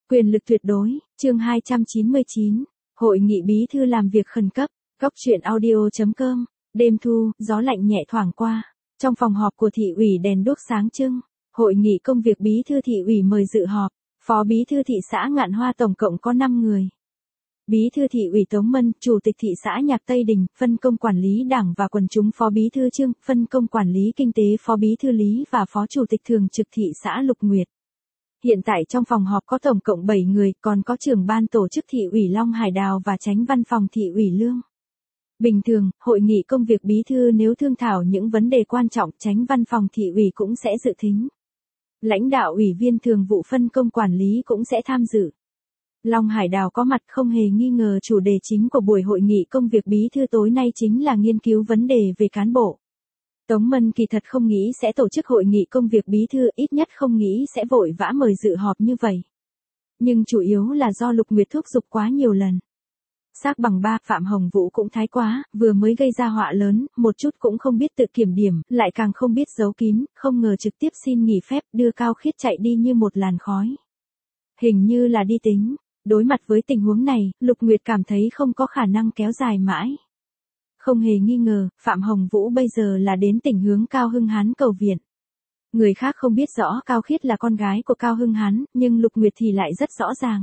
Quyền lực tuyệt đối, chương 299, Hội nghị bí thư làm việc khẩn cấp, góc truyện audio.com, đêm thu, gió lạnh nhẹ thoảng qua. Trong phòng họp của thị ủy đèn đuốc sáng trưng, hội nghị công việc bí thư thị ủy mời dự họp, phó bí thư thị xã Ngạn Hoa tổng cộng có 5 người. Bí thư thị ủy Tống Mân, chủ tịch thị xã Nhạc Tây Đình, phân công quản lý đảng và quần chúng phó bí thư Trương, phân công quản lý kinh tế phó bí thư Lý và phó chủ tịch thường trực thị xã Lục Nguyệt. Hiện tại trong phòng họp có tổng cộng 7 người, còn có trưởng ban tổ chức thị ủy Long Hải Đào và chánh văn phòng thị ủy Lương. Bình thường, hội nghị công việc bí thư nếu thương thảo những vấn đề quan trọng, chánh văn phòng thị ủy cũng sẽ dự thính. Lãnh đạo ủy viên thường vụ phân công quản lý cũng sẽ tham dự. Long Hải Đào có mặt không hề nghi ngờ chủ đề chính của buổi hội nghị công việc bí thư tối nay chính là nghiên cứu vấn đề về cán bộ. Tống Mân kỳ thật không nghĩ sẽ tổ chức hội nghị công việc bí thư, ít nhất không nghĩ sẽ vội vã mời dự họp như vậy. Nhưng chủ yếu là do Lục Nguyệt thúc giục quá nhiều lần. Xác bằng ba, Phạm Hồng Vũ cũng thái quá, vừa mới gây ra họa lớn, một chút cũng không biết tự kiểm điểm, lại càng không biết giấu kín, không ngờ trực tiếp xin nghỉ phép đưa Cao Khiết chạy đi như một làn khói. Hình như là đi tính. Đối mặt với tình huống này, Lục Nguyệt cảm thấy không có khả năng kéo dài mãi. Không hề nghi ngờ, Phạm Hồng Vũ bây giờ là đến tỉnh hướng Cao Hưng Hán cầu viện. Người khác không biết rõ Cao Khiết là con gái của Cao Hưng Hán, nhưng Lục Nguyệt thì lại rất rõ ràng.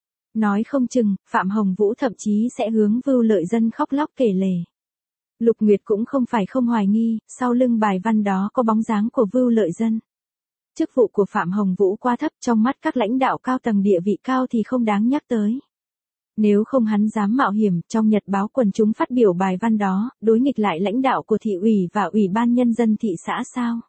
Nói không chừng, Phạm Hồng Vũ thậm chí sẽ hướng Vưu Lợi Dân khóc lóc kể lể. Lục Nguyệt cũng không phải không hoài nghi, sau lưng bài văn đó có bóng dáng của Vưu Lợi Dân. Chức vụ của Phạm Hồng Vũ quá thấp, trong mắt các lãnh đạo cao tầng địa vị cao thì không đáng nhắc tới. Nếu không hắn dám mạo hiểm trong nhật báo quần chúng phát biểu bài văn đó, đối nghịch lại lãnh đạo của thị ủy và ủy ban nhân dân thị xã sao?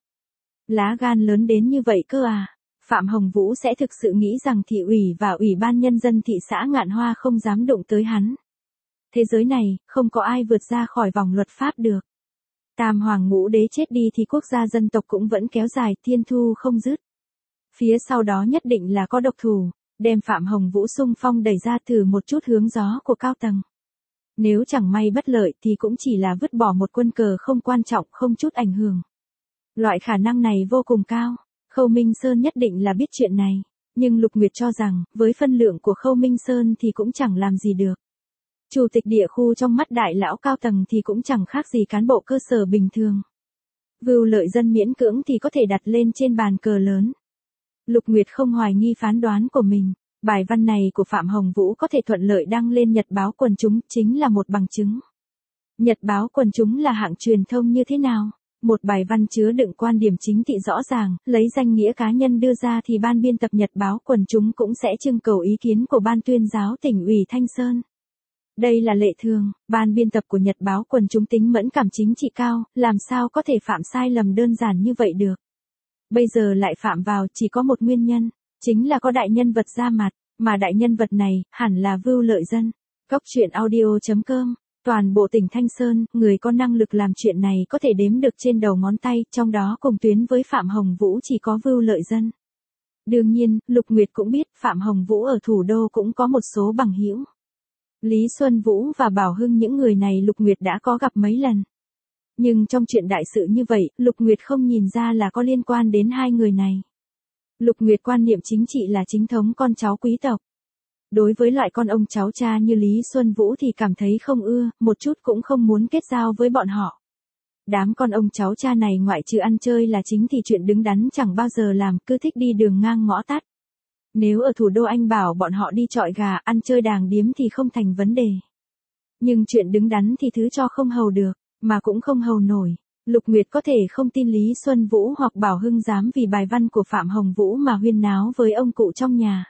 Lá gan lớn đến như vậy cơ à? Phạm Hồng Vũ sẽ thực sự nghĩ rằng thị ủy và ủy ban nhân dân thị xã Ngạn Hoa không dám đụng tới hắn. Thế giới này, không có ai vượt ra khỏi vòng luật pháp được. Tam hoàng ngũ đế chết đi thì quốc gia dân tộc cũng vẫn kéo dài, thiên thu không dứt. Phía sau đó nhất định là có độc thủ, đem Phạm Hồng Vũ xung phong đẩy ra thử một chút hướng gió của cao tầng. Nếu chẳng may bất lợi thì cũng chỉ là vứt bỏ một quân cờ không quan trọng, không chút ảnh hưởng. Loại khả năng này vô cùng cao, Khâu Minh Sơn nhất định là biết chuyện này, nhưng Lục Nguyệt cho rằng, với phân lượng của Khâu Minh Sơn thì cũng chẳng làm gì được. Chủ tịch địa khu trong mắt đại lão cao tầng thì cũng chẳng khác gì cán bộ cơ sở bình thường. Vưu Lợi Dân miễn cưỡng thì có thể đặt lên trên bàn cờ lớn. Lục Nguyệt không hoài nghi phán đoán của mình, bài văn này của Phạm Hồng Vũ có thể thuận lợi đăng lên nhật báo quần chúng chính là một bằng chứng. Nhật báo quần chúng là hạng truyền thông như thế nào? Một bài văn chứa đựng quan điểm chính trị rõ ràng, lấy danh nghĩa cá nhân đưa ra thì ban biên tập nhật báo quần chúng cũng sẽ trưng cầu ý kiến của ban tuyên giáo tỉnh ủy Thanh Sơn. Đây là lệ thường, ban biên tập của nhật báo quần chúng tính mẫn cảm chính trị cao, làm sao có thể phạm sai lầm đơn giản như vậy được. Bây giờ lại phạm vào chỉ có một nguyên nhân, chính là có đại nhân vật ra mặt, mà đại nhân vật này, hẳn là Vưu Lợi Dân. Góc truyện audio.com, toàn bộ tỉnh Thanh Sơn, người có năng lực làm chuyện này có thể đếm được trên đầu ngón tay, trong đó cùng tuyến với Phạm Hồng Vũ chỉ có Vưu Lợi Dân. Đương nhiên, Lục Nguyệt cũng biết Phạm Hồng Vũ ở thủ đô cũng có một số bằng hữu. Lý Xuân Vũ và Bảo Hưng, những người này Lục Nguyệt đã có gặp mấy lần. Nhưng trong chuyện đại sự như vậy, Lục Nguyệt không nhìn ra là có liên quan đến hai người này. Lục Nguyệt quan niệm chính trị là chính thống con cháu quý tộc. Đối với loại con ông cháu cha như Lý Xuân Vũ thì cảm thấy không ưa, một chút cũng không muốn kết giao với bọn họ. Đám con ông cháu cha này ngoại trừ ăn chơi là chính thì chuyện đứng đắn chẳng bao giờ làm, cứ thích đi đường ngang ngõ tắt. Nếu ở thủ đô anh bảo bọn họ đi chọi gà, ăn chơi đàng điếm thì không thành vấn đề. Nhưng chuyện đứng đắn thì thứ cho không hầu được, mà cũng không hầu nổi. Lục Nguyệt có thể không tin Lý Xuân Vũ hoặc Bảo Hưng dám vì bài văn của Phạm Hồng Vũ mà huyên náo với ông cụ trong nhà.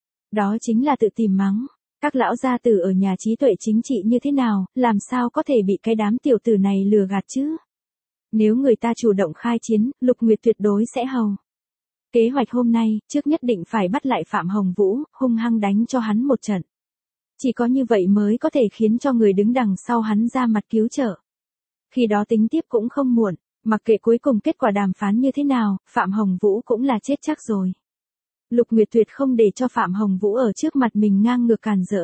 Đó chính là tự tìm mắng. Các lão gia tử ở nhà trí tuệ chính trị như thế nào, làm sao có thể bị cái đám tiểu tử này lừa gạt chứ? Nếu người ta chủ động khai chiến, Lục Nguyệt tuyệt đối sẽ hầu. Kế hoạch hôm nay, trước nhất định phải bắt lại Phạm Hồng Vũ, hung hăng đánh cho hắn một trận. Chỉ có như vậy mới có thể khiến cho người đứng đằng sau hắn ra mặt cứu trợ. Khi đó tính tiếp cũng không muộn, mặc kệ cuối cùng kết quả đàm phán như thế nào, Phạm Hồng Vũ cũng là chết chắc rồi. Lục Nguyệt tuyệt không để cho Phạm Hồng Vũ ở trước mặt mình ngang ngược càn rỡ.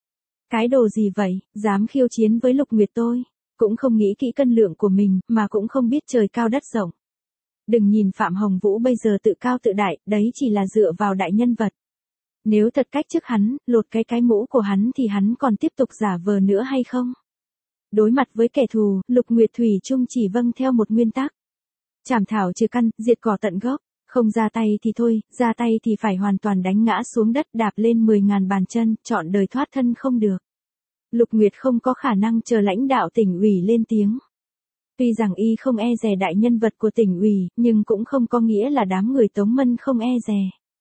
Cái đồ gì vậy, dám khiêu chiến với Lục Nguyệt tôi, cũng không nghĩ kỹ cân lượng của mình, mà cũng không biết trời cao đất rộng. Đừng nhìn Phạm Hồng Vũ bây giờ tự cao tự đại, đấy chỉ là dựa vào đại nhân vật. Nếu thật cách chức hắn, lột cái mũ của hắn thì hắn còn tiếp tục giả vờ nữa hay không? Đối mặt với kẻ thù, Lục Nguyệt Thủy chung chỉ vâng theo một nguyên tắc. Chảm thảo trừ căn, diệt cỏ tận gốc, không ra tay thì thôi, ra tay thì phải hoàn toàn đánh ngã xuống đất đạp lên 10.000 bàn chân, chọn đời thoát thân không được. Lục Nguyệt không có khả năng chờ lãnh đạo tỉnh ủy lên tiếng. Tuy rằng y không e dè đại nhân vật của tỉnh ủy, nhưng cũng không có nghĩa là đám người Tống Mân không e dè.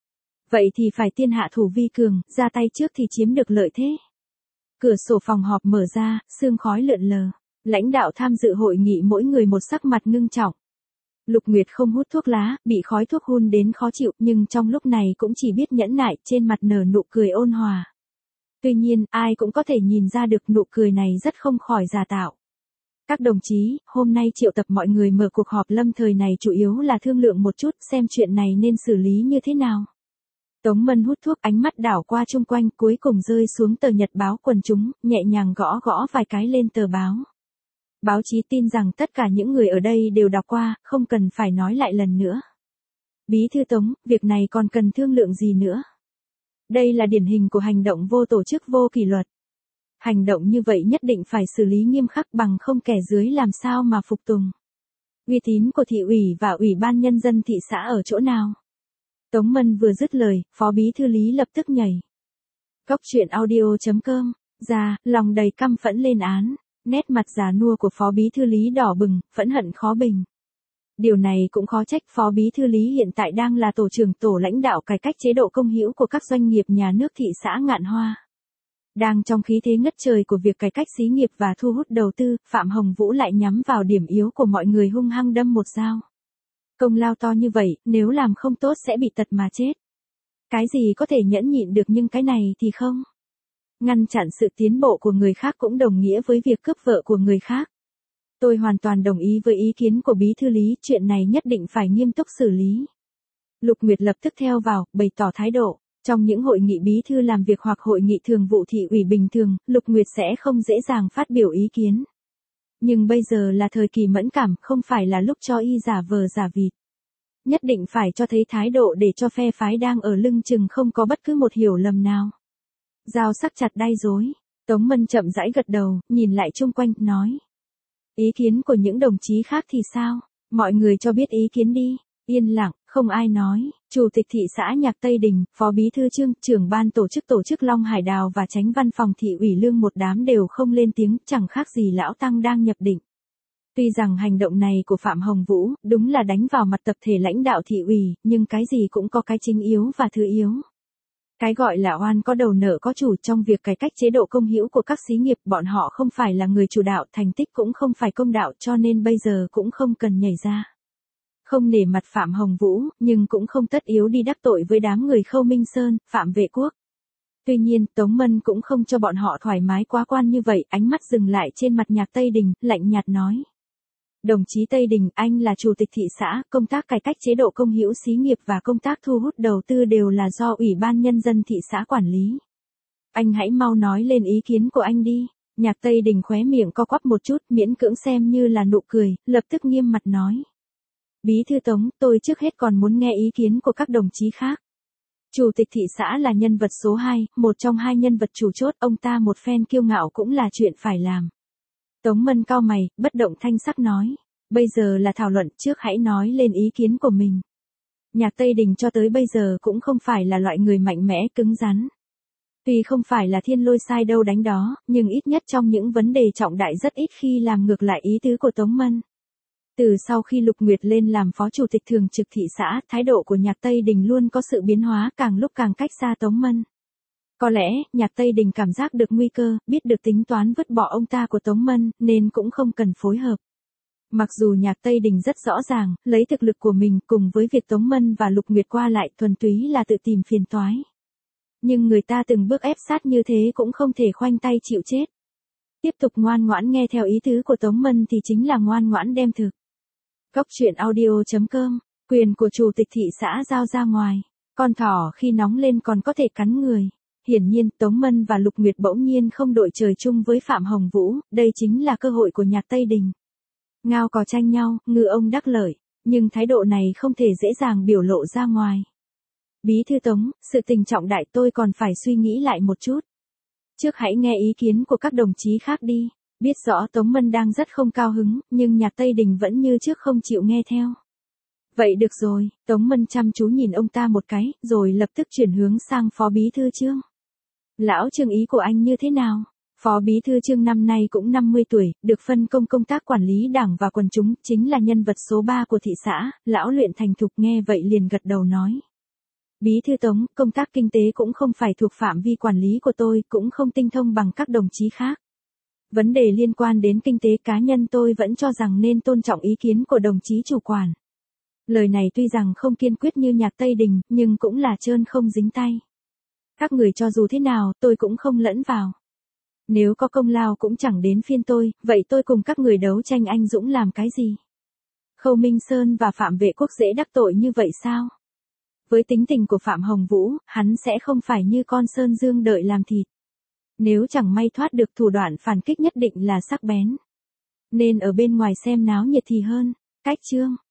Vậy thì phải tiên hạ thủ vi cường, ra tay trước thì chiếm được lợi thế. Cửa sổ phòng họp mở ra, sương khói lượn lờ. Lãnh đạo tham dự hội nghị mỗi người một sắc mặt ngưng trọng. Lục Nguyệt không hút thuốc lá, bị khói thuốc hun đến khó chịu, nhưng trong lúc này cũng chỉ biết nhẫn nại, trên mặt nở nụ cười ôn hòa. Tuy nhiên, ai cũng có thể nhìn ra được nụ cười này rất không khỏi giả tạo. Các đồng chí, hôm nay triệu tập mọi người mở cuộc họp lâm thời này chủ yếu là thương lượng một chút xem chuyện này nên xử lý như thế nào. Tống Mân hút thuốc, ánh mắt đảo qua chung quanh, cuối cùng rơi xuống tờ nhật báo quần chúng, nhẹ nhàng gõ gõ vài cái lên tờ báo. Báo chí tin rằng tất cả những người ở đây đều đọc qua, không cần phải nói lại lần nữa. Bí thư Tống, việc này còn cần thương lượng gì nữa? Đây là điển hình của hành động vô tổ chức vô kỷ luật. Hành động như vậy nhất định phải xử lý nghiêm khắc, bằng không kẻ dưới làm sao mà phục tùng. Uy tín của thị ủy và ủy ban nhân dân thị xã ở chỗ nào? Tống Mân vừa dứt lời, Phó Bí thư Lý lập tức nhảy. Góc truyện audio.com, ra, lòng đầy căm phẫn lên án, nét mặt già nua của Phó Bí thư Lý đỏ bừng, phẫn hận khó bình. Điều này cũng khó trách Phó Bí thư Lý hiện tại đang là tổ trưởng tổ lãnh đạo cải cách chế độ công hữu của các doanh nghiệp nhà nước thị xã Ngạn Hoa. Đang trong khí thế ngất trời của việc cải cách xí nghiệp và thu hút đầu tư, Phạm Hồng Vũ lại nhắm vào điểm yếu của mọi người hung hăng đâm một dao. Công lao to như vậy, nếu làm không tốt sẽ bị tật mà chết. Cái gì có thể nhẫn nhịn được nhưng cái này thì không. Ngăn chặn sự tiến bộ của người khác cũng đồng nghĩa với việc cướp vợ của người khác. Tôi hoàn toàn đồng ý với ý kiến của Bí thư Lý, chuyện này nhất định phải nghiêm túc xử lý. Lục Nguyệt lập tức theo vào, bày tỏ thái độ. Trong những hội nghị bí thư làm việc hoặc hội nghị thường vụ thị ủy bình thường, Lục Nguyệt sẽ không dễ dàng phát biểu ý kiến. Nhưng bây giờ là thời kỳ mẫn cảm, không phải là lúc cho y giả vờ giả vịt. Nhất định phải cho thấy thái độ để cho phe phái đang ở lưng chừng không có bất cứ một hiểu lầm nào. Dao sắc chặt đay dối, Tống Mân chậm rãi gật đầu, nhìn lại chung quanh, nói. Ý kiến của những đồng chí khác thì sao? Mọi người cho biết ý kiến đi. Yên lặng, không ai nói. Chủ tịch thị xã Nhạc Tây Đình, Phó Bí thư Trương, trưởng ban tổ chức Long Hải Đào và Chánh văn phòng thị ủy Lương một đám đều không lên tiếng, chẳng khác gì lão tăng đang nhập định. Tuy rằng hành động này của Phạm Hồng Vũ, đúng là đánh vào mặt tập thể lãnh đạo thị ủy, nhưng cái gì cũng có cái chính yếu và thứ yếu. Cái gọi là oan có đầu nợ có chủ, trong việc cải cách chế độ công hữu của các xí nghiệp, bọn họ không phải là người chủ đạo, thành tích cũng không phải công đạo, cho nên bây giờ cũng không cần nhảy ra. Không nể mặt Phạm Hồng Vũ, nhưng cũng không tất yếu đi đắc tội với đám người Khâu Minh Sơn, Phạm Vệ Quốc. Tuy nhiên, Tống Mân cũng không cho bọn họ thoải mái quá quan như vậy, ánh mắt dừng lại trên mặt Nhạc Tây Đình, lạnh nhạt nói. Đồng chí Tây Đình, anh là chủ tịch thị xã, công tác cải cách chế độ công hữu xí nghiệp và công tác thu hút đầu tư đều là do Ủy ban Nhân dân thị xã quản lý. Anh hãy mau nói lên ý kiến của anh đi. Nhạc Tây Đình khóe miệng co quắp một chút, miễn cưỡng xem như là nụ cười, lập tức nghiêm mặt nói. Bí thư Tống, tôi trước hết còn muốn nghe ý kiến của các đồng chí khác. Chủ tịch thị xã là nhân vật số 2, một trong hai nhân vật chủ chốt, ông ta một phen kiêu ngạo cũng là chuyện phải làm. Tống Mân cau mày, bất động thanh sắc nói. Bây giờ là thảo luận, trước hãy nói lên ý kiến của mình. Nhạc Tây Đình cho tới bây giờ cũng không phải là loại người mạnh mẽ, cứng rắn. Tuy không phải là thiên lôi sai đâu đánh đó, nhưng ít nhất trong những vấn đề trọng đại rất ít khi làm ngược lại ý tứ của Tống Mân. Từ sau khi Lục Nguyệt lên làm phó chủ tịch thường trực thị xã, thái độ của Nhạc Tây Đình luôn có sự biến hóa, càng lúc càng cách xa Tống Mân. Có lẽ, Nhạc Tây Đình cảm giác được nguy cơ, biết được tính toán vứt bỏ ông ta của Tống Mân, nên cũng không cần phối hợp. Mặc dù Nhạc Tây Đình rất rõ ràng, lấy thực lực của mình cùng với việc Tống Mân và Lục Nguyệt qua lại thuần túy là tự tìm phiền toái. Nhưng người ta từng bước ép sát như thế cũng không thể khoanh tay chịu chết. Tiếp tục ngoan ngoãn nghe theo ý tứ của Tống Mân thì chính là ngoan ngoãn đem thực. Góc truyện audio.com, quyền của chủ tịch thị xã giao ra ngoài. Con thỏ khi nóng lên còn có thể cắn người. Hiển nhiên, Tống Mân và Lục Nguyệt bỗng nhiên không đội trời chung với Phạm Hồng Vũ, đây chính là cơ hội của Nhạc Tây Đình. Ngao cò tranh nhau, ngư ông đắc lợi, nhưng thái độ này không thể dễ dàng biểu lộ ra ngoài. Bí thư Tống, sự tình trọng đại tôi còn phải suy nghĩ lại một chút. Trước hãy nghe ý kiến của các đồng chí khác đi. Biết rõ Tống Mân đang rất không cao hứng, nhưng Nhạc Tây Đình vẫn như trước không chịu nghe theo. Vậy được rồi, Tống Mân chăm chú nhìn ông ta một cái, rồi lập tức chuyển hướng sang Phó Bí thư Trương. Lão Trương, ý của anh như thế nào? Phó Bí thư Trương năm nay cũng 50 tuổi, được phân công công tác quản lý đảng và quần chúng, chính là nhân vật số 3 của thị xã. Lão Luyện thành thục nghe vậy liền gật đầu nói. Bí thư Tống, công tác kinh tế cũng không phải thuộc phạm vi quản lý của tôi, cũng không tinh thông bằng các đồng chí khác. Vấn đề liên quan đến kinh tế cá nhân tôi vẫn cho rằng nên tôn trọng ý kiến của đồng chí chủ quản. Lời này tuy rằng không kiên quyết như Nhạc Tây Đình, nhưng cũng là trơn không dính tay. Các người cho dù thế nào, tôi cũng không lẫn vào. Nếu có công lao cũng chẳng đến phiên tôi, vậy tôi cùng các người đấu tranh anh dũng làm cái gì? Khâu Minh Sơn và Phạm Vệ Quốc dễ đắc tội như vậy sao? Với tính tình của Phạm Hồng Vũ, hắn sẽ không phải như con Sơn Dương đợi làm thịt. Nếu chẳng may thoát được, thủ đoạn phản kích nhất định là sắc bén. Nên ở bên ngoài xem náo nhiệt thì hơn. Cách Trương